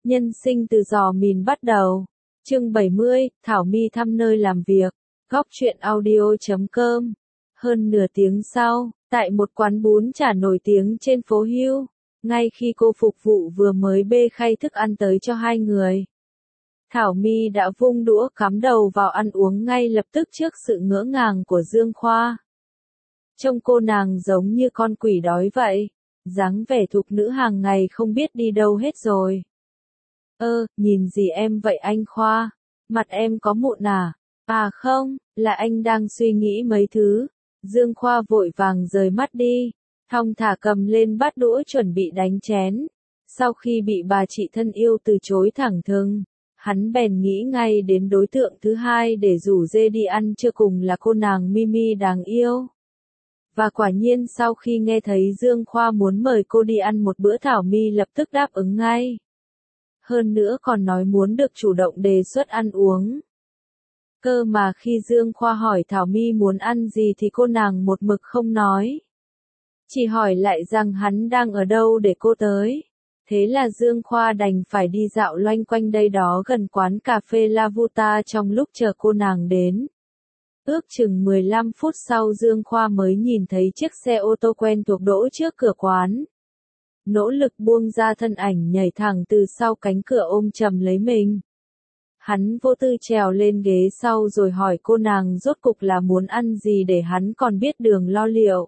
Nhân sinh từ giò mìn bắt đầu. Chương 70, Thảo My thăm nơi làm việc. Góc truyện audio.com. Hơn nửa tiếng sau, tại một quán bún chả nổi tiếng trên phố Hill, ngay khi cô phục vụ vừa mới bê khay thức ăn tới cho hai người, Thảo My đã vung đũa cắm đầu vào ăn uống ngay lập tức trước sự ngỡ ngàng của Dương Khoa. Trông cô nàng giống như con quỷ đói vậy, dáng vẻ thục nữ hàng ngày không biết đi đâu hết rồi. Nhìn gì em vậy anh Khoa? Mặt em có mụn à? À không, là anh đang suy nghĩ mấy thứ. Dương Khoa vội vàng rời mắt đi, thong thả cầm lên bát đũa chuẩn bị đánh chén. Sau khi bị bà chị thân yêu từ chối thẳng thừng, hắn bèn nghĩ ngay đến đối tượng thứ hai để rủ dê đi ăn trưa cùng là cô nàng Mimi đáng yêu. Và quả nhiên sau khi nghe thấy Dương Khoa muốn mời cô đi ăn một bữa, Thảo My lập tức đáp ứng ngay. Hơn nữa còn nói muốn được chủ động đề xuất ăn uống. Cơ mà khi Dương Khoa hỏi Thảo My muốn ăn gì thì cô nàng một mực không nói. Chỉ hỏi lại rằng hắn đang ở đâu để cô tới. Thế là Dương Khoa đành phải đi dạo loanh quanh đây đó gần quán cà phê La Vuta trong lúc chờ cô nàng đến. Ước chừng 15 phút sau Dương Khoa mới nhìn thấy chiếc xe ô tô quen thuộc đỗ trước cửa quán. Nỗ lực buông ra thân ảnh nhảy thẳng từ sau cánh cửa ôm chầm lấy mình. Hắn vô tư trèo lên ghế sau rồi hỏi cô nàng rốt cục là muốn ăn gì để hắn còn biết đường lo liệu.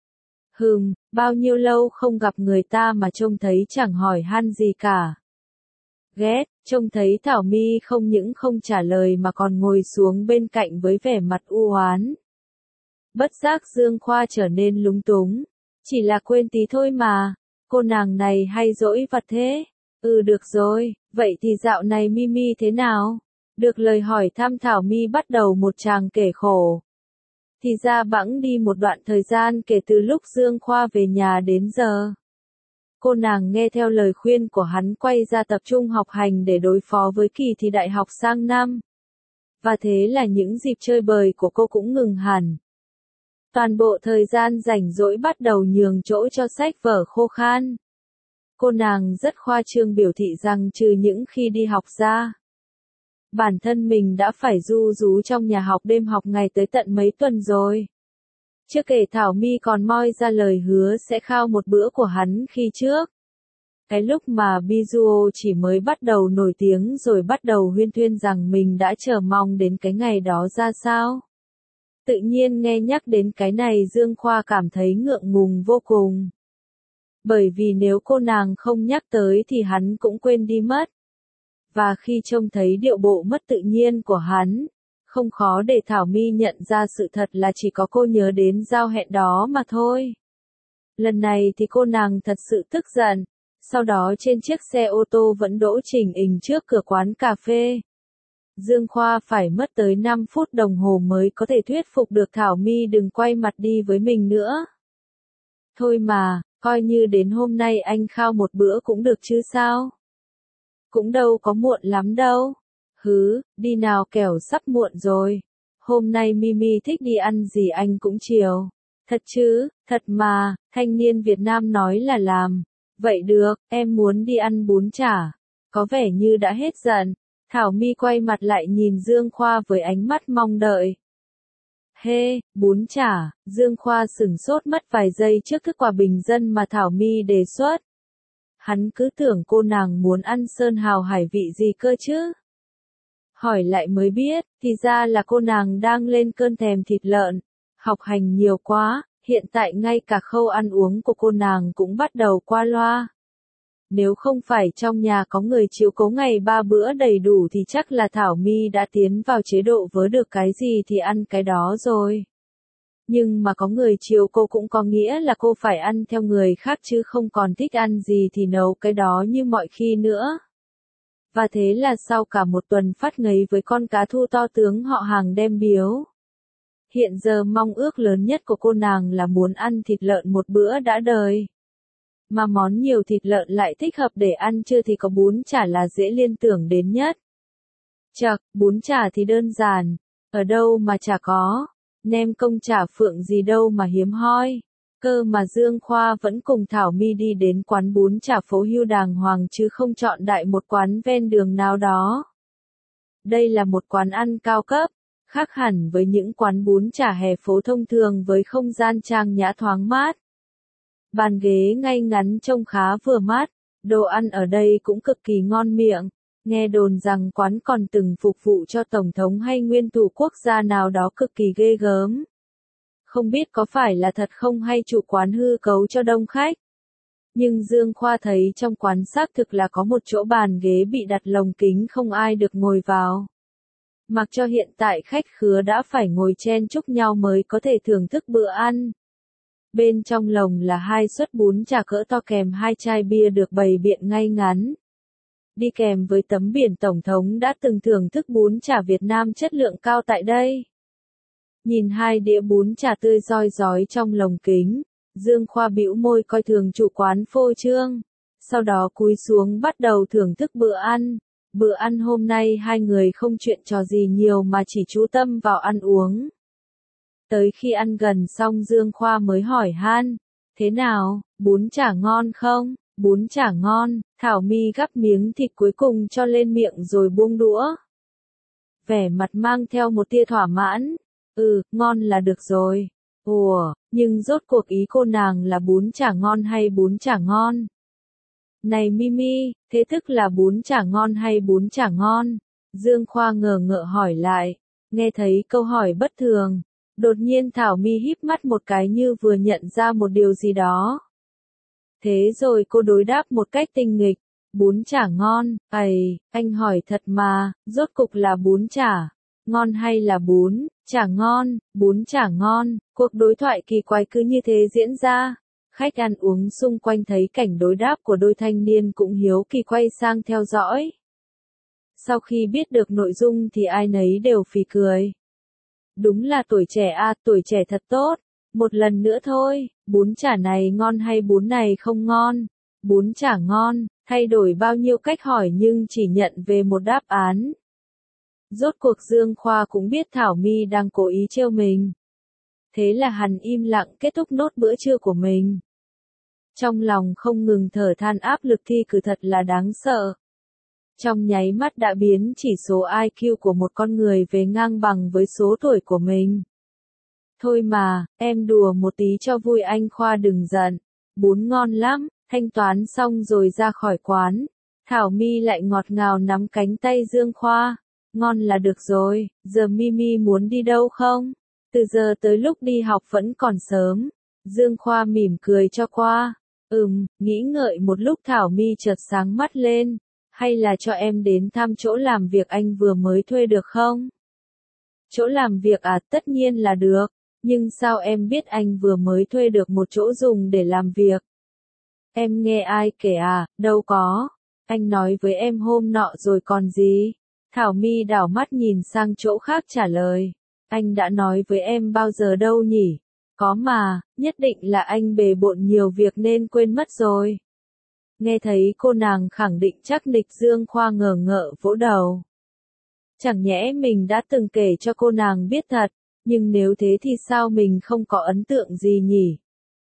Bao nhiêu lâu không gặp người ta mà trông thấy chẳng hỏi han gì cả. Ghét, trông thấy Thảo My không những không trả lời mà còn ngồi xuống bên cạnh với vẻ mặt u oán. Bất giác Dương Khoa trở nên lúng túng. Chỉ là quên tí thôi mà, cô nàng này hay dỗi vặt thế. Được rồi, vậy thì dạo này Mimi thế nào? Được lời hỏi thăm Thảo My bắt đầu một tràng kể khổ. Thì ra bẵng đi một đoạn thời gian kể từ lúc Dương Khoa về nhà đến giờ. Cô nàng nghe theo lời khuyên của hắn quay ra tập trung học hành để đối phó với kỳ thi đại học sang năm. Và thế là những dịp chơi bời của cô cũng ngừng hẳn. Toàn bộ thời gian rảnh rỗi bắt đầu nhường chỗ cho sách vở khô khan. Cô nàng rất khoa trương biểu thị rằng trừ những khi đi học ra, bản thân mình đã phải ru rú trong nhà học đêm học ngày tới tận mấy tuần rồi. Chưa kể Thảo My còn moi ra lời hứa sẽ khao một bữa của hắn khi trước. Cái lúc mà Bizuo chỉ mới bắt đầu nổi tiếng rồi bắt đầu huyên thuyên rằng mình đã chờ mong đến cái ngày đó ra sao. Tự nhiên nghe nhắc đến cái này Dương Khoa cảm thấy ngượng ngùng vô cùng. Bởi vì nếu cô nàng không nhắc tới thì hắn cũng quên đi mất. Và khi trông thấy điệu bộ mất tự nhiên của hắn, không khó để Thảo My nhận ra sự thật là chỉ có cô nhớ đến giao hẹn đó mà thôi. Lần này thì cô nàng thật sự tức giận. Sau đó trên chiếc xe ô tô vẫn đỗ chỉnh ình trước cửa quán cà phê, Dương Khoa phải mất tới 5 phút đồng hồ mới có thể thuyết phục được Thảo My đừng quay mặt đi với mình nữa. Thôi mà, coi như đến hôm nay anh khao một bữa cũng được chứ sao? Cũng đâu có muộn lắm đâu. Đi nào kẻo sắp muộn rồi. Hôm nay Mimi thích đi ăn gì anh cũng chiều. Thật chứ, thật mà, thanh niên Việt Nam nói là làm. Vậy được, em muốn đi ăn bún chả. Có vẻ như đã hết giận. Thảo My quay mặt lại nhìn Dương Khoa với ánh mắt mong đợi. Bún chả, Dương Khoa sửng sốt mất vài giây trước thức quà bình dân mà Thảo My đề xuất. Hắn cứ tưởng cô nàng muốn ăn sơn hào hải vị gì cơ chứ. Hỏi lại mới biết, thì ra là cô nàng đang lên cơn thèm thịt lợn. Học hành nhiều quá, hiện tại ngay cả khâu ăn uống của cô nàng cũng bắt đầu qua loa. Nếu không phải trong nhà có người chiếu cố ngày 3 bữa đầy đủ thì chắc là Thảo My đã tiến vào chế độ vớ được cái gì thì ăn cái đó rồi. Nhưng mà có người chiều cô cũng có nghĩa là cô phải ăn theo người khác chứ không còn thích ăn gì thì nấu cái đó như mọi khi nữa. Và thế là sau cả một tuần phát ngấy với con cá thu to tướng họ hàng đem biếu. Hiện giờ mong ước lớn nhất của cô nàng là muốn ăn thịt lợn một bữa đã đời. Mà món nhiều thịt lợn lại thích hợp để ăn trưa thì có bún chả là dễ liên tưởng đến nhất. Chậc, bún chả thì đơn giản, ở đâu mà chả có, nem công chả phượng gì đâu mà hiếm hoi. Cơ mà Dương Khoa vẫn cùng Thảo My đi đến quán bún chả phố Hưu đàng hoàng chứ không chọn đại một quán ven đường nào đó. Đây là một quán ăn cao cấp, khác hẳn với những quán bún chả hè phố thông thường với không gian trang nhã thoáng mát. Bàn ghế ngay ngắn trông khá vừa mắt, đồ ăn ở đây cũng cực kỳ ngon miệng. Nghe đồn rằng quán còn từng phục vụ cho Tổng thống hay nguyên thủ quốc gia nào đó cực kỳ ghê gớm. Không biết có phải là thật không hay chủ quán hư cấu cho đông khách. Nhưng Dương Khoa thấy trong quán xác thực là có một chỗ bàn ghế bị đặt lồng kính không ai được ngồi vào. Mặc cho hiện tại khách khứa đã phải ngồi chen chúc nhau mới có thể thưởng thức bữa ăn. Bên trong lồng là 2 suất bún chả cỡ to kèm 2 chai bia được bày biện ngay ngắn. Đi kèm với tấm biển Tổng thống đã từng thưởng thức bún chả Việt Nam chất lượng cao tại đây. Nhìn 2 đĩa bún chả tươi roi rói trong lồng kính, Dương Khoa bĩu môi coi thường chủ quán phô trương. Sau đó cúi xuống bắt đầu thưởng thức bữa ăn. Bữa ăn hôm nay hai người không chuyện trò gì nhiều mà chỉ chú tâm vào ăn uống. Tới khi ăn gần xong Dương Khoa mới hỏi han, thế nào, bún chả ngon không? Bún chả ngon, Thảo My gắp miếng thịt cuối cùng cho lên miệng rồi buông đũa. Vẻ mặt mang theo một tia thỏa mãn, ngon là được rồi. Ủa, nhưng rốt cuộc ý cô nàng là bún chả ngon hay bún chả ngon? Này Mimi, thế tức là bún chả ngon hay bún chả ngon? Dương Khoa ngờ ngợ hỏi lại, nghe thấy câu hỏi bất thường. Đột nhiên Thảo My híp mắt một cái như vừa nhận ra một điều gì đó. Thế rồi cô đối đáp một cách tinh nghịch, bún chả ngon, anh hỏi thật mà, rốt cục là bún chả ngon hay là bún chả ngon, bún chả ngon, cuộc đối thoại kỳ quái cứ như thế diễn ra. Khách ăn uống xung quanh thấy cảnh đối đáp của đôi thanh niên cũng hiếu kỳ quay sang theo dõi. Sau khi biết được nội dung thì ai nấy đều phì cười. Đúng là tuổi trẻ à, tuổi trẻ thật tốt. Một lần nữa thôi, bún chả này ngon hay bún này không ngon? Bún chả ngon, thay đổi bao nhiêu cách hỏi nhưng chỉ nhận về một đáp án. Rốt cuộc Dương Khoa cũng biết Thảo My đang cố ý trêu mình. Thế là hắn im lặng kết thúc nốt bữa trưa của mình. Trong lòng không ngừng thở than áp lực thi cử thật là đáng sợ. Trong nháy mắt đã biến chỉ số IQ của một con người về ngang bằng với số tuổi của mình. Thôi mà, em đùa một tí cho vui anh Khoa đừng giận. Bún ngon lắm, thanh toán xong rồi ra khỏi quán. Thảo My lại ngọt ngào nắm cánh tay Dương Khoa. Ngon là được rồi, giờ Mimi muốn đi đâu không? Từ giờ tới lúc đi học vẫn còn sớm. Dương Khoa mỉm cười cho qua. Nghĩ ngợi một lúc Thảo My chợt sáng mắt lên. Hay là cho em đến thăm chỗ làm việc anh vừa mới thuê được không? Chỗ làm việc à, tất nhiên là được. Nhưng sao em biết anh vừa mới thuê được một chỗ dùng để làm việc? Em nghe ai kể à, đâu có. Anh nói với em hôm nọ rồi còn gì? Thảo My đảo mắt nhìn sang chỗ khác trả lời. Anh đã nói với em bao giờ đâu nhỉ? Có mà, nhất định là anh bề bộn nhiều việc nên quên mất rồi. Nghe thấy cô nàng khẳng định chắc nịch Dương Khoa ngờ ngợ vỗ đầu. Chẳng nhẽ mình đã từng kể cho cô nàng biết thật, nhưng nếu thế thì sao mình không có ấn tượng gì nhỉ?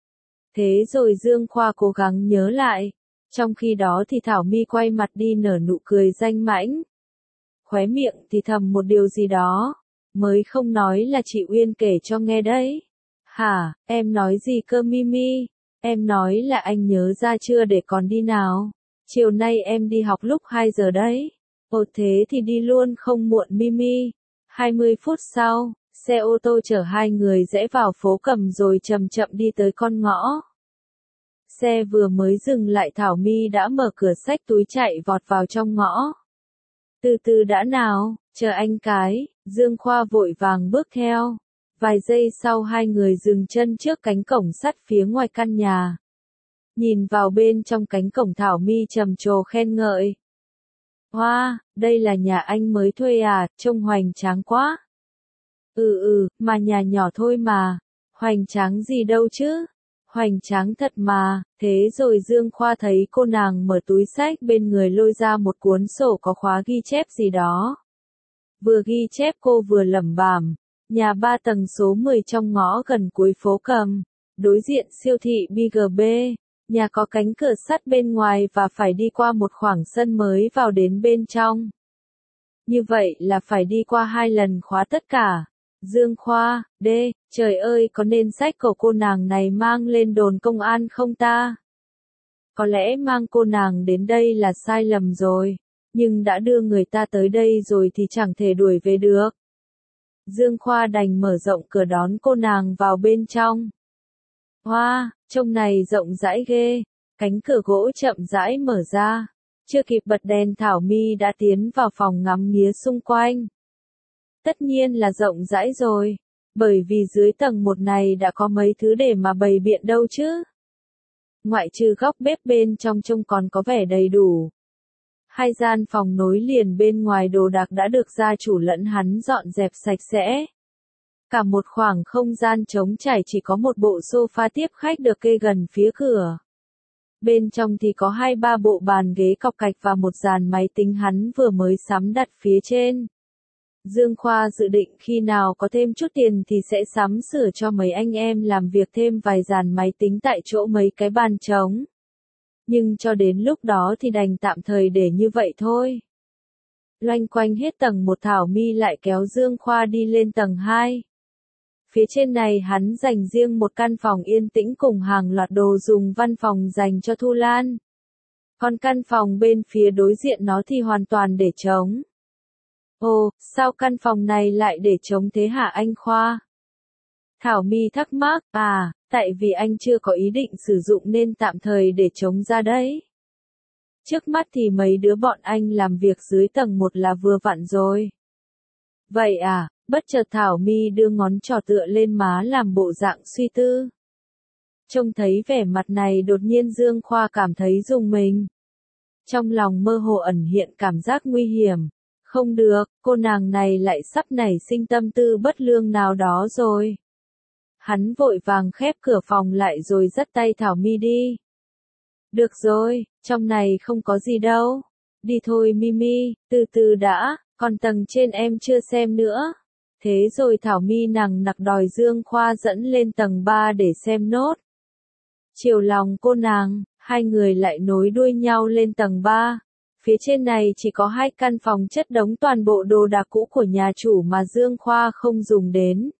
Thế rồi Dương Khoa cố gắng nhớ lại. Trong khi đó thì Thảo My quay mặt đi nở nụ cười danh mãnh. Khóe miệng thì thầm một điều gì đó. Mới không nói là chị Uyên kể cho nghe đấy. Hả, em nói gì cơ Mimi? Em nói là anh nhớ ra chưa để còn đi nào? Chiều nay em đi học lúc 2 giờ đấy. Ồ thế thì đi luôn không muộn Mimi. 20 phút sau, xe ô tô chở hai người rẽ vào phố Cầm rồi chậm chậm đi tới con ngõ. Xe vừa mới dừng lại Thảo My đã mở cửa xách túi chạy vọt vào trong ngõ. Từ từ đã nào, chờ anh cái, Dương Khoa vội vàng bước theo. Vài giây sau hai người dừng chân trước cánh cổng sắt phía ngoài căn nhà. Nhìn vào bên trong cánh cổng Thảo My trầm trồ khen ngợi. Wow, đây là nhà anh mới thuê à, trông hoành tráng quá. Mà nhà nhỏ thôi mà. Hoành tráng gì đâu chứ. Hoành tráng thật mà. Thế rồi Dương Khoa thấy cô nàng mở túi xách bên người lôi ra một cuốn sổ có khóa ghi chép gì đó. Vừa ghi chép cô vừa lẩm bẩm. Nhà 3 tầng số 10 trong ngõ gần cuối phố Cầm. đối diện siêu thị BGB. Nhà có cánh cửa sắt bên ngoài và phải đi qua một khoảng sân mới vào đến bên trong. Như vậy là phải đi qua 2 lần khóa tất cả. Dương Khoa, trời ơi có nên xách của cô nàng này mang lên đồn công an không ta? Có lẽ mang cô nàng đến đây là sai lầm rồi, nhưng đã đưa người ta tới đây rồi thì chẳng thể đuổi về được. Dương Khoa đành mở rộng cửa đón cô nàng vào bên trong. Hoa, trông này rộng rãi ghê, cánh cửa gỗ chậm rãi mở ra. Chưa kịp bật đèn Thảo My đã tiến vào phòng ngắm nghía xung quanh. Tất nhiên là rộng rãi rồi, bởi vì dưới tầng 1 này đã có mấy thứ để mà bày biện đâu chứ. Ngoại trừ góc bếp bên trong trông còn có vẻ đầy đủ. 2 gian phòng nối liền bên ngoài đồ đạc đã được gia chủ lẫn hắn dọn dẹp sạch sẽ. Cả một khoảng không gian trống trải chỉ có một bộ sofa tiếp khách được kê gần phía cửa. Bên trong thì có 2-3 bộ bàn ghế cọc gạch và một dàn máy tính hắn vừa mới sắm đặt phía trên. Dương Khoa dự định khi nào có thêm chút tiền thì sẽ sắm sửa cho mấy anh em làm việc thêm vài dàn máy tính tại chỗ mấy cái bàn trống. Nhưng cho đến lúc đó thì đành tạm thời để như vậy thôi. Loanh quanh hết tầng 1 Thảo My lại kéo Dương Khoa đi lên tầng 2. Phía trên này hắn dành riêng một căn phòng yên tĩnh cùng hàng loạt đồ dùng văn phòng dành cho Thu Lan. Còn căn phòng bên phía đối diện nó thì hoàn toàn để trống. Ồ, sao căn phòng này lại để trống thế hả anh Khoa? Thảo My thắc mắc, tại vì anh chưa có ý định sử dụng nên tạm thời để trống ra đấy. Trước mắt thì mấy đứa bọn anh làm việc dưới tầng 1 là vừa vặn rồi. Vậy à, bất chợt Thảo My đưa ngón trỏ tựa lên má làm bộ dạng suy tư. Trông thấy vẻ mặt này đột nhiên Dương Khoa cảm thấy rùng mình. Trong lòng mơ hồ ẩn hiện cảm giác nguy hiểm. Không được, cô nàng này lại sắp nảy sinh tâm tư bất lương nào đó rồi. Hắn vội vàng khép cửa phòng lại rồi dắt tay Thảo My đi. Được rồi, trong này không có gì đâu. Đi thôi Mimi, từ từ đã, còn tầng trên em chưa xem nữa. Thế rồi Thảo My nằng nặc đòi Dương Khoa dẫn lên tầng 3 để xem nốt. Chiều lòng cô nàng, hai người lại nối đuôi nhau lên tầng 3. Phía trên này chỉ có 2 căn phòng chất đống toàn bộ đồ đạc cũ của nhà chủ mà Dương Khoa không dùng đến.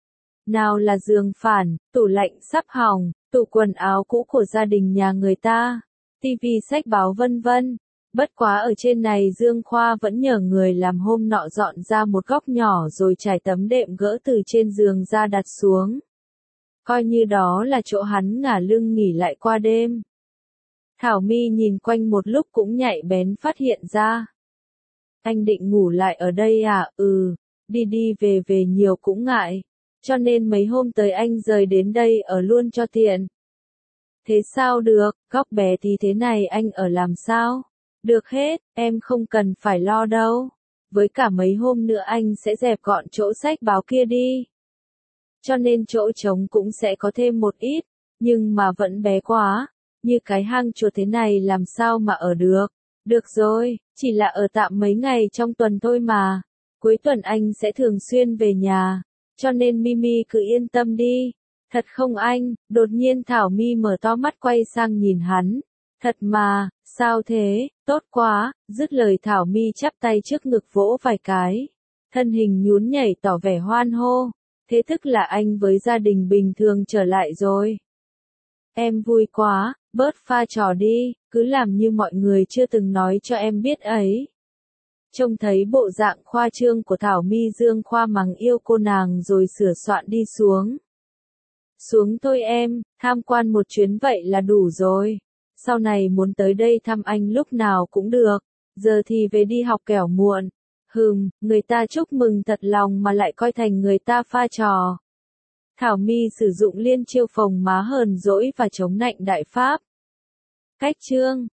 Nào là giường phản, tủ lạnh sắp hỏng, tủ quần áo cũ của gia đình nhà người ta, tivi sách báo vân vân. Bất quá ở trên này Dương Khoa vẫn nhờ người làm hôm nọ dọn ra một góc nhỏ rồi trải tấm đệm gỡ từ trên giường ra đặt xuống. Coi như đó là chỗ hắn ngả lưng nghỉ lại qua đêm. Thảo My nhìn quanh một lúc cũng nhạy bén phát hiện ra. Anh định ngủ lại ở đây à? Đi đi về về nhiều cũng ngại. Cho nên mấy hôm tới anh rời đến đây ở luôn cho tiện. Thế sao được, góc bé tí thế này anh ở làm sao? Được hết, em không cần phải lo đâu. Với cả mấy hôm nữa anh sẽ dẹp gọn chỗ sách báo kia đi. Cho nên chỗ trống cũng sẽ có thêm một ít, nhưng mà vẫn bé quá. Như cái hang chuột thế này làm sao mà ở được. Được rồi, chỉ là ở tạm mấy ngày trong tuần thôi mà. Cuối tuần anh sẽ thường xuyên về nhà. Cho nên Mimi cứ yên tâm đi. Thật không anh? Đột nhiên Thảo My mở to mắt quay sang nhìn hắn. Thật mà, sao thế? Tốt quá. Dứt lời Thảo My chắp tay trước ngực vỗ vài cái. Thân hình nhún nhảy tỏ vẻ hoan hô. Thế tức là anh với gia đình bình thường trở lại rồi. Em vui quá, bớt pha trò đi, cứ làm như mọi người chưa từng nói cho em biết ấy. Trông thấy bộ dạng khoa trương của Thảo My, Dương Khoa mắng yêu cô nàng rồi sửa soạn đi xuống. Xuống thôi em, tham quan một chuyến vậy là đủ rồi. Sau này muốn tới đây thăm anh lúc nào cũng được, giờ thì về đi học kẻo muộn. Người ta chúc mừng thật lòng mà lại coi thành người ta pha trò. Thảo My sử dụng liên chiêu phồng má hờn dỗi và chống nạnh đại pháp. Cách chương